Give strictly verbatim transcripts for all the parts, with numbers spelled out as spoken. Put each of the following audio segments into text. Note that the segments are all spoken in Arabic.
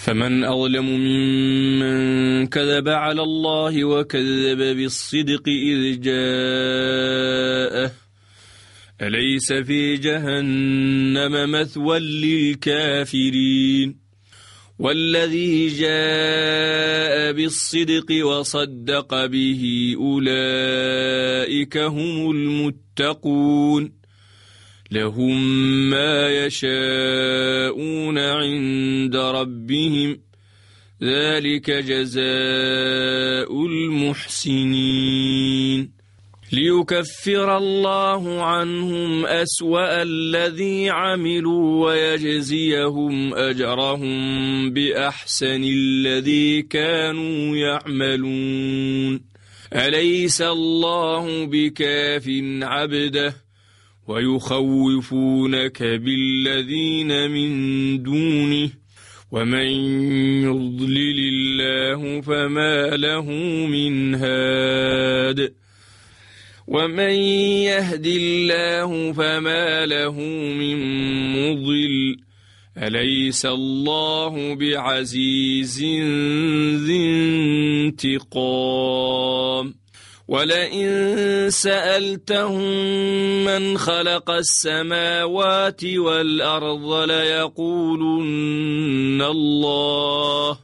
فمن أظلم ممن كذب على الله وكذب بالصدق إذ جاءه أليس في جهنم مثوى للكافرين والذي جاء بالصدق وصدق به أولئك هم المتقون لهم ما يشاءون عند ربهم ذلك جزاء المحسنين ليكفر الله عنهم أسوأ الذي عملوا ويجزيهم أجرهم بأحسن الذي كانوا يعملون أليس الله بكاف عبده ويخوفونك بالذين من دونه ومن يضلل الله فما له من هاد ومن يهد الله فما له من مضل أليس الله بعزيز ذي انتقام ولئن سألتهم من خلق السماوات والأرض ليقولن الله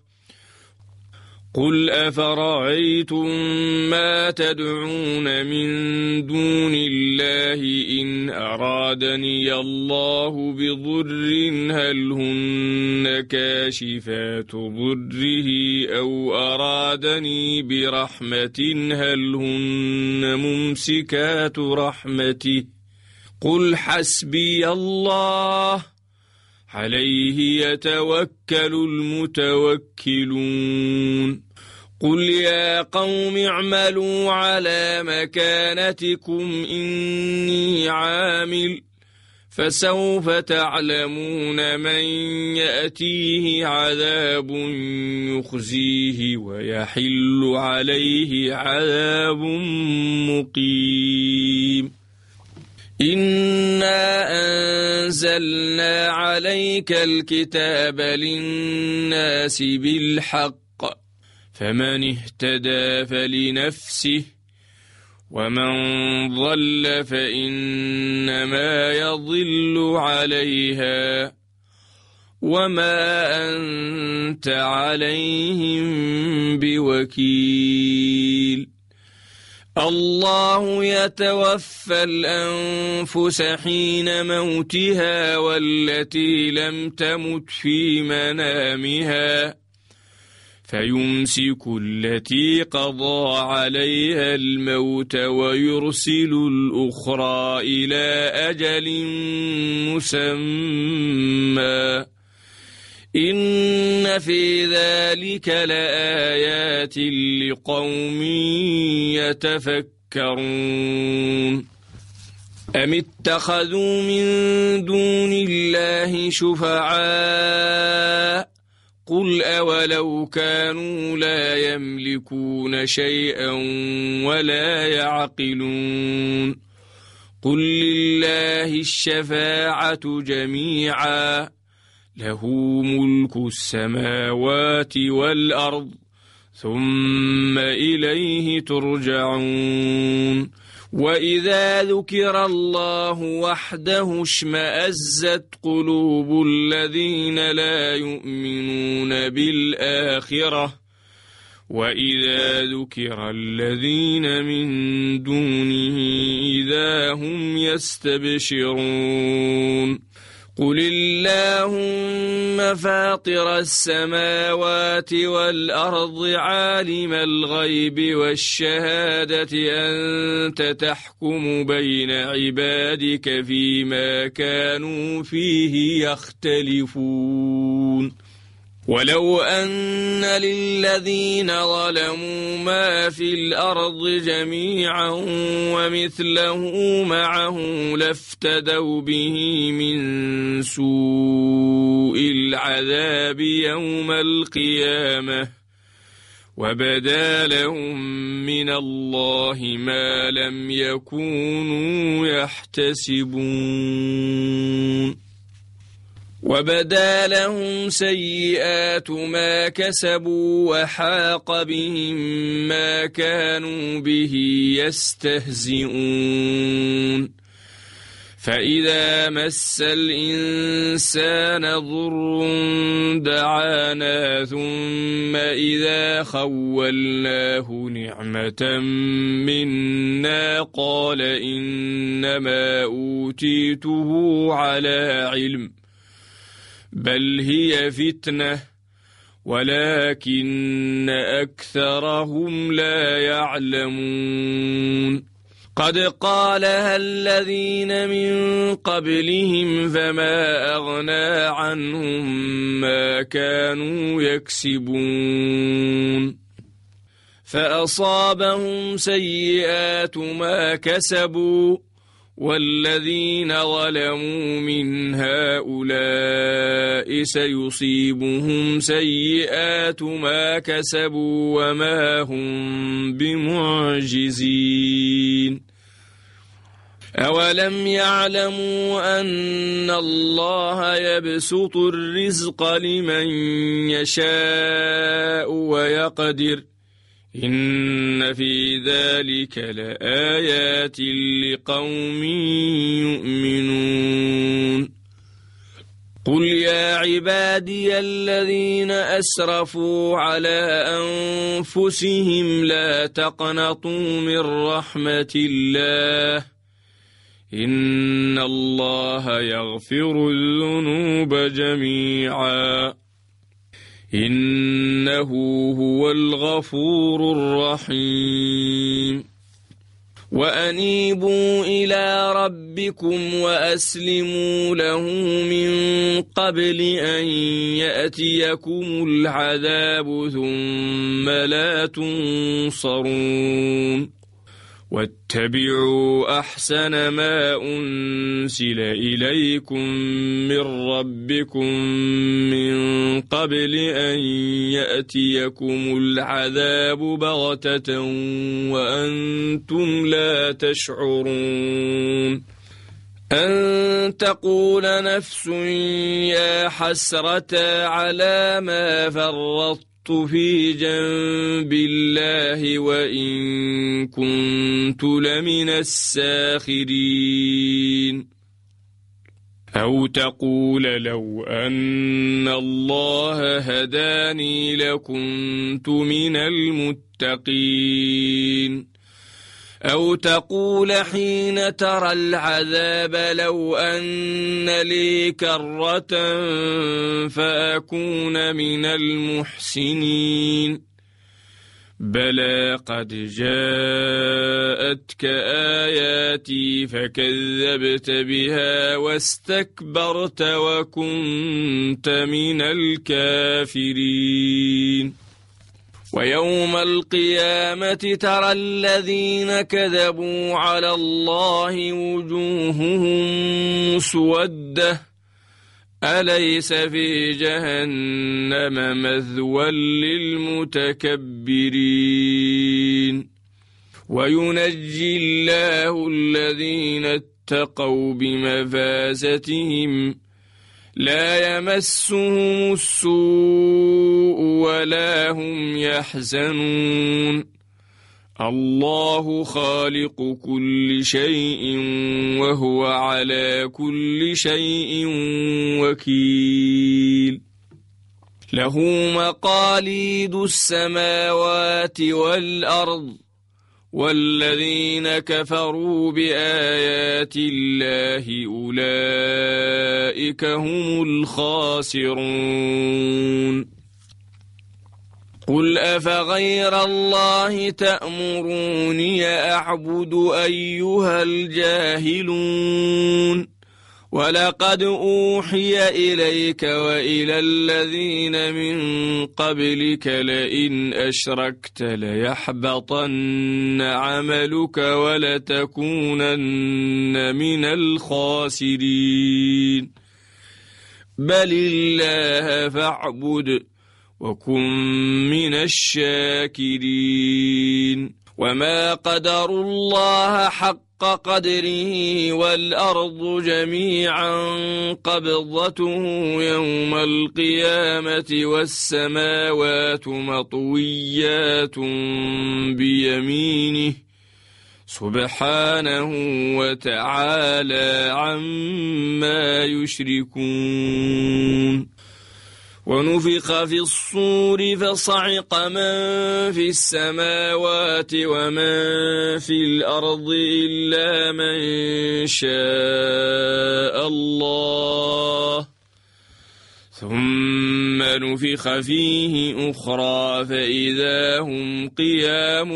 قل أفرأيتم ما تدعون من دون الله إن أرادني الله بضر هل هن كاشفات ضره أو أرادني برحمة هل هن ممسكات رحمته قل حسبي الله عليه يتوكل المتوكلون قل يا قوم اعملوا على مكانتكم إني عامل فسوف تعلمون من يأتيه عذاب يخزيه ويحل عليه عذاب مقيم إنا أنزلنا عليك الكتاب للناس بالحق فمن اهتدى فلنفسه ومن ضل فإنما يضل عليها وما أنت عليهم بوكيل الله يتوفى الأنفس حين موتها والتي لم تمت في منامها فيمسك التي قضى عليها الموت ويرسل الأخرى إلى أجل مسمى إن في ذلك لآيات لقوم يتفكرون أم اتخذوا من دون الله شفعاء قل أولو كانوا لا يملكون شيئا ولا يعقلون قل لله الشفاعة جميعا له ملك السماوات والأرض ثم إليه ترجعون وإذا ذكر الله وحده اشمأزت قلوب الذين لا يؤمنون بالآخرة وإذا ذكر الذين من دونه إذا هم يستبشرون قل اللهم فاطر السماوات والأرض عالم الغيب والشهادة أنت تحكم بين عبادك فيما كانوا فيه يختلفون ولو أن للذين ظلموا ما في الأرض جميعا ومثله معه لافتدوا به من سوء العذاب يوم القيامة وبدا لهم من الله ما لم يكونوا يحتسبون وبدا لهم سيئات ما كسبوا وحاق بهم ما كانوا به يستهزئون فإذا مس الإنسان ضر دعانا ثم إذا خولناه نعمة منا قال إنما أوتيته على علم بل هي فتنة ولكن أكثرهم لا يعلمون قد قالها الذين من قبلهم فما أغنى عنهم ما كانوا يكسبون فأصابهم سيئات ما كسبوا والذين ظلموا من هؤلاء سيصيبهم سيئات ما كسبوا وما هم بمعجزين أولم يعلموا أن الله يبسط الرزق لمن يشاء ويقدر إن في ذلك لآيات لقوم يؤمنون قل يا عبادي الذين أسرفوا على أنفسهم لا تقنطوا من رحمة الله إن الله يغفر الذنوب جميعا إنه هو الغفور الرحيم وأنيبوا إلى ربكم وأسلموا له من قبل أن يأتيكم العذاب ثم لا تنصرون واتبعوا أحسن ما أنزل إليكم من ربكم من قبل أن يأتيكم العذاب بغتة وأنتم لا تشعرون أن تقول نفس يا حسرة على ما فرطت في جنب الله وإن كنت لمن الساخرين أو تقول لو أن الله هداني لكنت من المتقين أو تقول حين ترى العذاب لو أن لي كرة فأكون من المحسنين بلى قد جاءتك آياتي فكذبت بها واستكبرت وكنت من الكافرين ويوم القيامة ترى الذين كذبوا على الله وجوههم مسودة أليس في جهنم مثوى للمتكبرين وينجي الله الذين اتقوا بمفازتهم لا يمسهم السوء ولا هم يحزنون الله خالق كل شيء وهو على كل شيء وكيل له مقاليد السماوات والأرض والذين كفروا بآيات الله أولئك هم الخاسرون قل أفغير الله تأمروني أعبد أيها الجاهلون ولقد أوحي إليك وإلى الذين من قبلك لئن أشركت ليحبطن عملك ولتكونن من الخاسرين بل الله فاعبد وكن من الشاكرين وما قدروا الله حق قدره والأرض جميعا قبضته يوم القيامة والسماوات مطويات بيمينه سبحانه وتعالى عما يشركون. ونفخ في الصور فصعق من في السماوات ومن في الأرض إلا من شاء الله ثم نفخ فيه أخرى فإذا هم قيام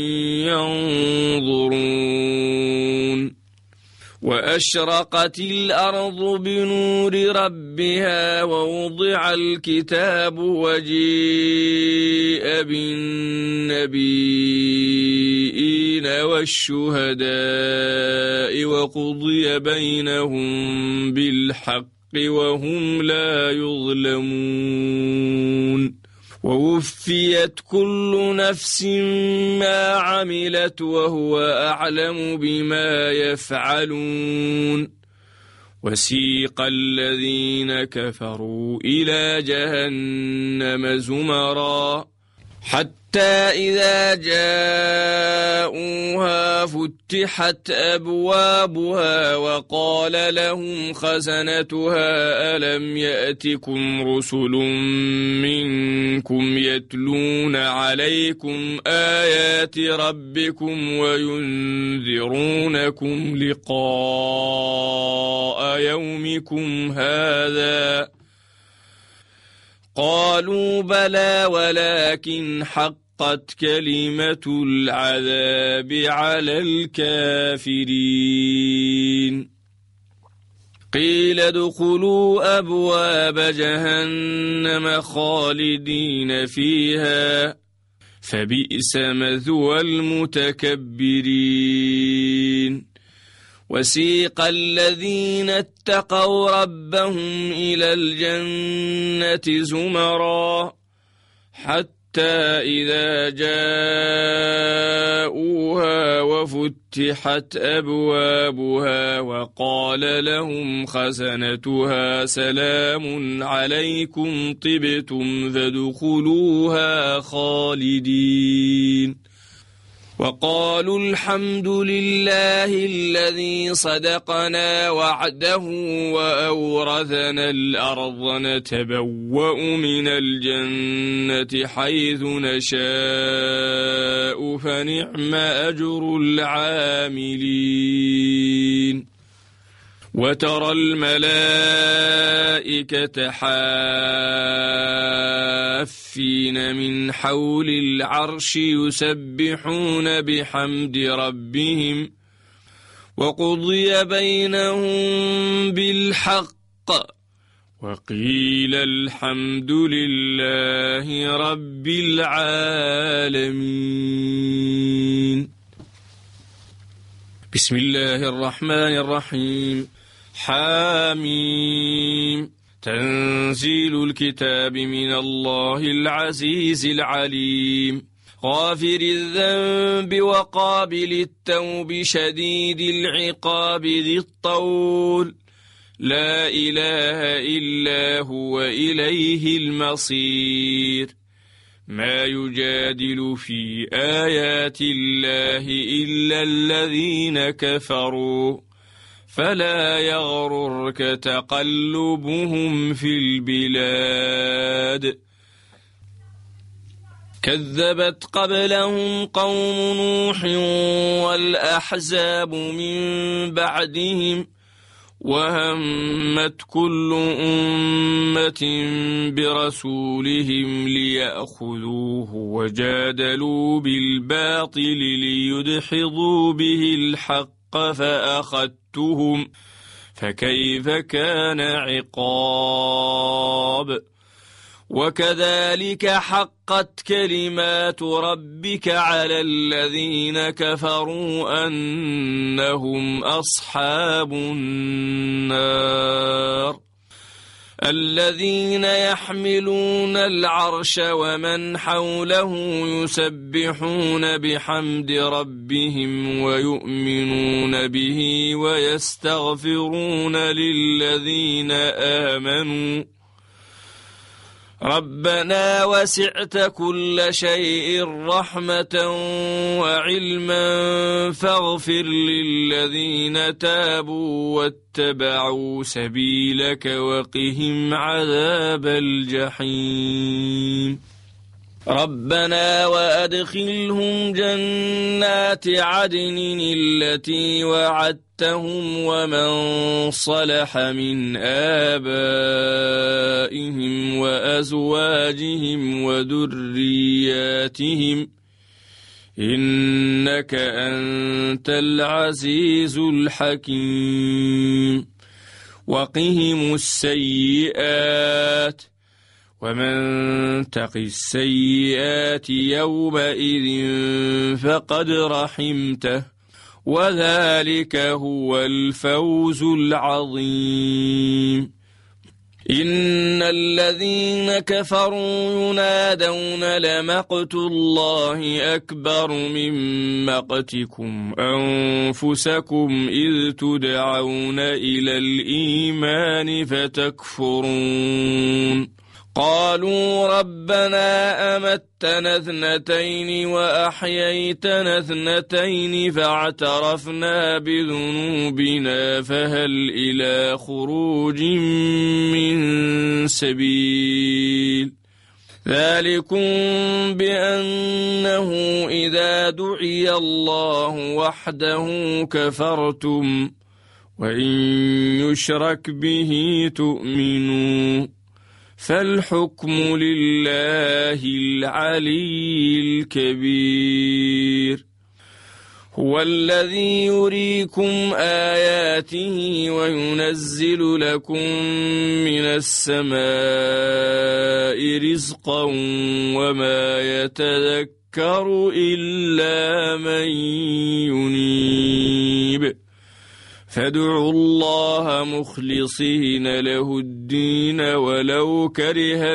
ينظرون. وأشرقت الأرض بنور ربها ووضع الكتاب وجيء بالنبيين والشهداء وقضي بينهم بالحق وهم لا يظلمون. ووفيت كل نفس ما عملت وهو أعلم بما يفعلون. وسيق الذين كفروا إلى جهنم زمرا حتى إذا جاءوها فتحت أبوابها وقال لهم خزنتها ألم يأتكم رسل منكم يتلون عليكم آيات ربكم وينذرونكم لقاء يومكم هذا قالوا بلى ولكن حقت كلمة العذاب على الكافرين. قيل ادخلوا أبواب جهنم خالدين فيها فبئس مثوى المتكبرين. وسيق الذين اتقوا ربهم إلى الجنة زمرا حتى إذا جاءوها وفتحت أبوابها وقال لهم خزنتها سلام عليكم طبتم فادخلوها خالدين. وقالوا الحمد لله الذي صدقنا وعده وأورثنا الأرض نتبوأ من الجنة حيث نشاء فنعم أجر العاملين. وترى الملائكة حافين من حول العرش يسبحون بحمد ربهم وقضي بينهم بالحق وقيل الحمد لله رب العالمين. بسم الله الرحمن الرحيم. حاميم. تنزيل الكتاب من الله العزيز العليم غافر الذنب وقابل التوب شديد العقاب ذي الطول لا إله إلا هو إليه المصير. ما يجادل في آيات الله إلا الذين كفروا فلا يغررك تقلبهم في البلاد. كذبت قبلهم قوم نوح والأحزاب من بعدهم وهمت كل أمة برسولهم ليأخذوه وجادلوا بالباطل ليدحضوا به الحق فأخذتهم فكيف كان عقاب. وكذلك حقت كلمات ربك على الذين كفروا أنهم أصحاب النار. الذين يحملون العرش ومن حوله يسبحون بحمد ربهم ويؤمنون به ويستغفرون للذين آمنوا ربنا وسعت كل شيء رحمة وعلما فاغفر للذين تابوا واتبعوا سبيلك وقهم عذاب الجحيم ربنا وأدخلهم جنات عدن التي وعدتهم ومن صلح من آبائهم وأزواجهم وذرياتهم إنك أنت العزيز الحكيم وقهم السيئات ومن تق السيئات يومئذ فقد رحمته وذلك هو الفوز العظيم إن الذين كفروا ينادون لمقت الله أكبر من مقتكم أنفسكم إذ تدعون إلى الإيمان فتكفرون قالوا ربنا أمتنا اثنتين وأحييتنا اثنتين فاعترفنا بذنوبنا فهل إلى خروج من سبيل ذلكم بأنه إذا دعي الله وحده كفرتم وإن يشرك به تؤمنوا فالحكم لله العلي الكبير هو الذي يريكم آياته وينزل لكم من السماء رزقا وما يتذكر إلا من ينيب فادعوا الله مخلصين له الدين ولو كره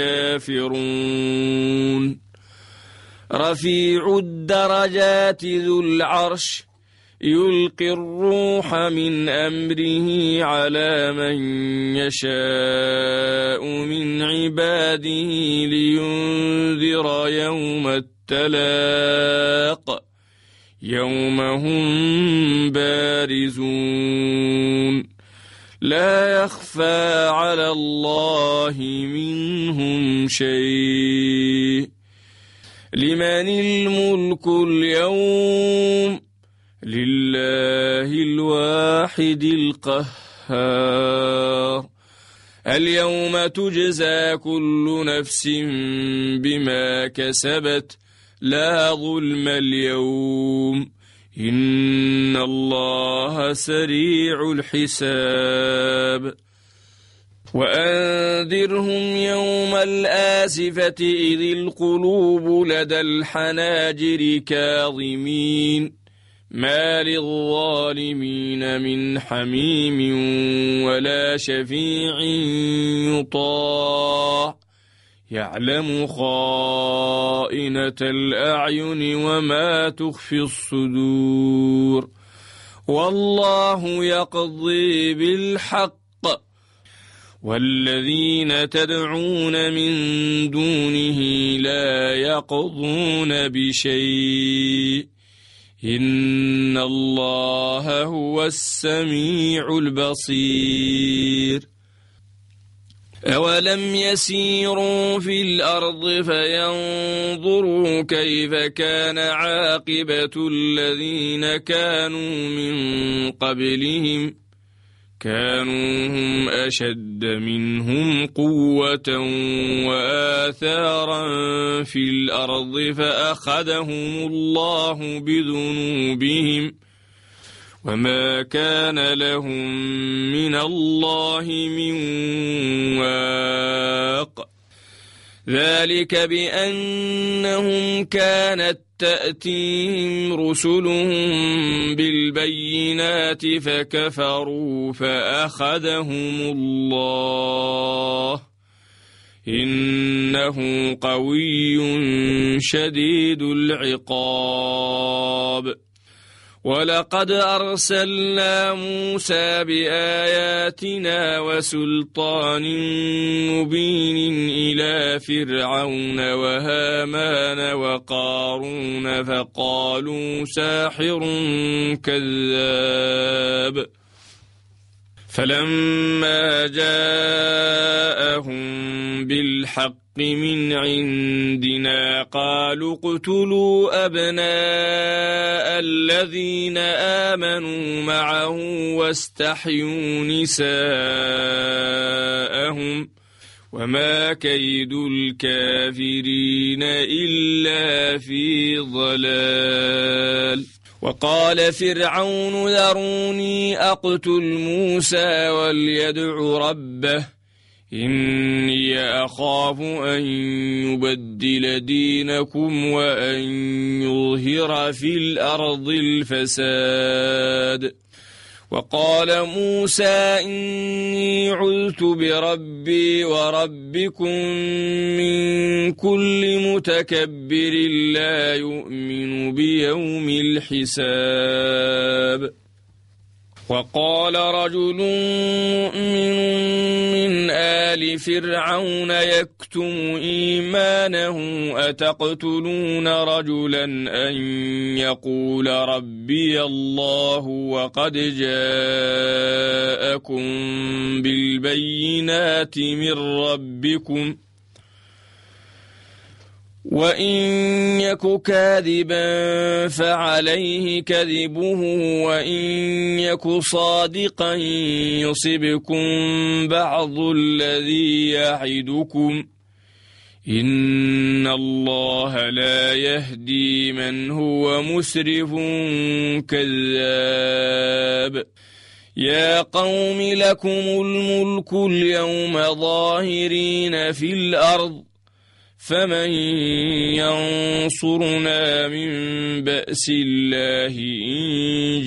الكافرون رفيع الدرجات ذو العرش يلقي الروح من أمره على من يشاء من عباده لينذر يوم التلاق يوم هم بارزون لا يخفى على الله منهم شيء لمن الملك اليوم لله الواحد القهار اليوم تجزى كل نفس بما كسبت لا ظلم اليوم إن الله سريع الحساب وأنذرهم يوم الآسفة إذ القلوب لدى الحناجر كاظمين ما للظالمين من حميم ولا شفيع يطاع يعلم خائنة الأعين وما تخفي الصدور والله يقضي بالحق والذين تدعون من دونه لا يقضون بشيء إن الله هو السميع البصير أولم يسيروا في الأرض فينظروا كيف كان عاقبة الذين كانوا من قبلهم كانوا هم أشد منهم قوة وآثارا في الأرض فأخذهم الله بذنوبهم وما كان لهم من الله من واق ذلك بأنهم كانت تأتيهم رسلهم بالبينات فكفروا فأخذهم الله إنه قوي شديد العقاب ولقد أرسلنا موسى بآياتنا وسلطان مبين إلى فرعون وهامان وقارون فقالوا ساحر كذاب فلما جاءهم بالحق من عندنا قالوا اقتلوا أبناء الذين آمنوا معه واستحيوا نساءهم وما كيد الكافرين إلا في ضلال وقال فرعون ذروني أقتل موسى وليدع ربه إني أخاف أن يبدل دينكم وأن يظهر في الأرض الفساد وقال موسى إني عذت بربي وربكم من كل متكبر لا يؤمن بيوم الحساب وقال رجل مؤمن من آل فرعون يكتم إيمانه أتقتلون رجلا أن يقول ربي الله وقد جاءكم بالبينات من ربكم وإن يك كاذبا فعليه كذبه وإن يك صادقا يصبكم بعض الذي يعدكم إن الله لا يهدي من هو مسرف كذاب يا قوم لكم الملك اليوم ظاهرين في الأرض فمن ينصرنا من بأس الله إن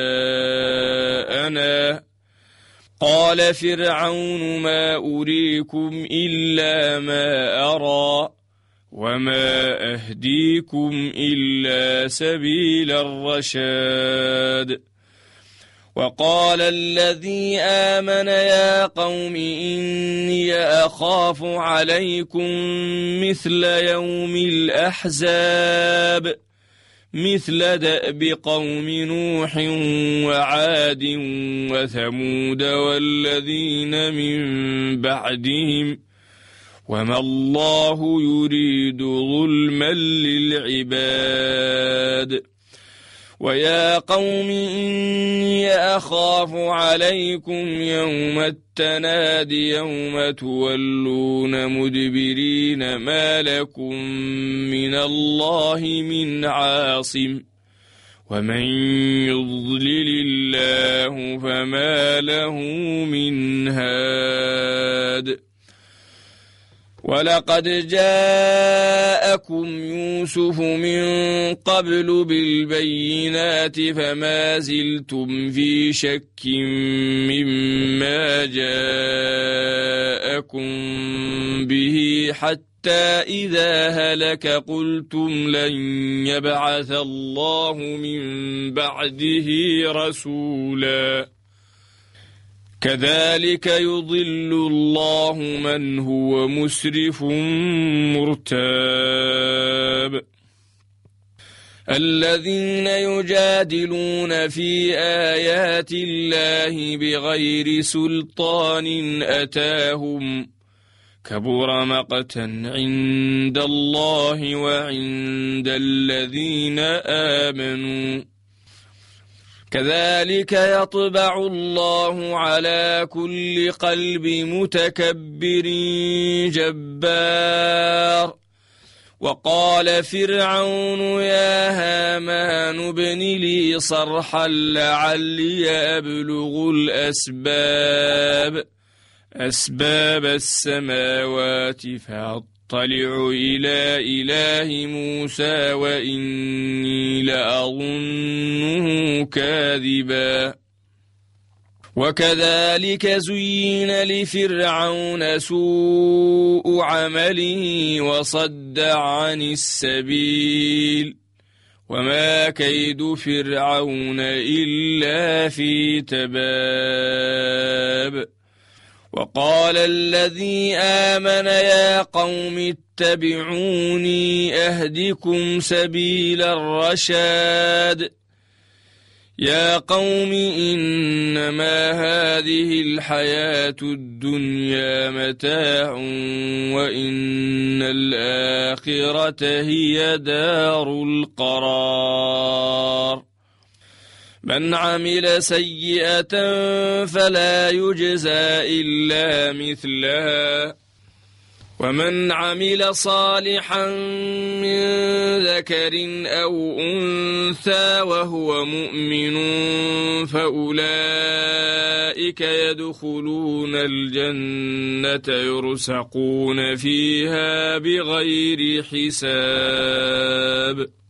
جاءنا قال فرعون ما أريكم إلا ما أرى وما أهديكم إلا سبيل الرشاد وقال الذي آمن يا قوم إني أخاف عليكم مثل يوم الأحزاب مثل دأب قوم نوح وعاد وثمود والذين من بعدهم وما الله يريد ظلما للعباد ويا قوم إني أخاف عليكم يوم التناد يوم تولون مدبرين ما لكم من الله من عاصم ومن يضلل الله فما له من هاد ولقد جاءكم يوسف من قبل بالبينات فما زلتم في شك مما جاءكم به حتى إذا هلك قلتم لن يبعث الله من بعده رسولا كذلك يضل الله من هو مسرف مرتاب الذين يجادلون في آيات الله بغير سلطان أتاهم كبر مقتا عند الله وعند الذين آمنوا كذلك يطبع الله على كل قلب متكبر جبار وقال فرعون يا هامان ابن لي صرحا لعلي أبلغ الأسباب أسباب السماوات أطلع إلى إله موسى وإني لأظنه كاذبا وكذلك زين لفرعون سوء عمله وصد عن السبيل وما كيد فرعون إلا في تباب وقال الذي آمن يا قوم اتبعوني أهدكم سبيل الرشاد يا قوم إنما هذه الحياة الدنيا متاع وإن الآخرة هي دار القرار من عمل سيئة فلا يجزى إلا مثلها ومن عمل صالحا من ذكر أو أنثى وهو مؤمن فأولئك يدخلون الجنة يرزقون فيها بغير حساب.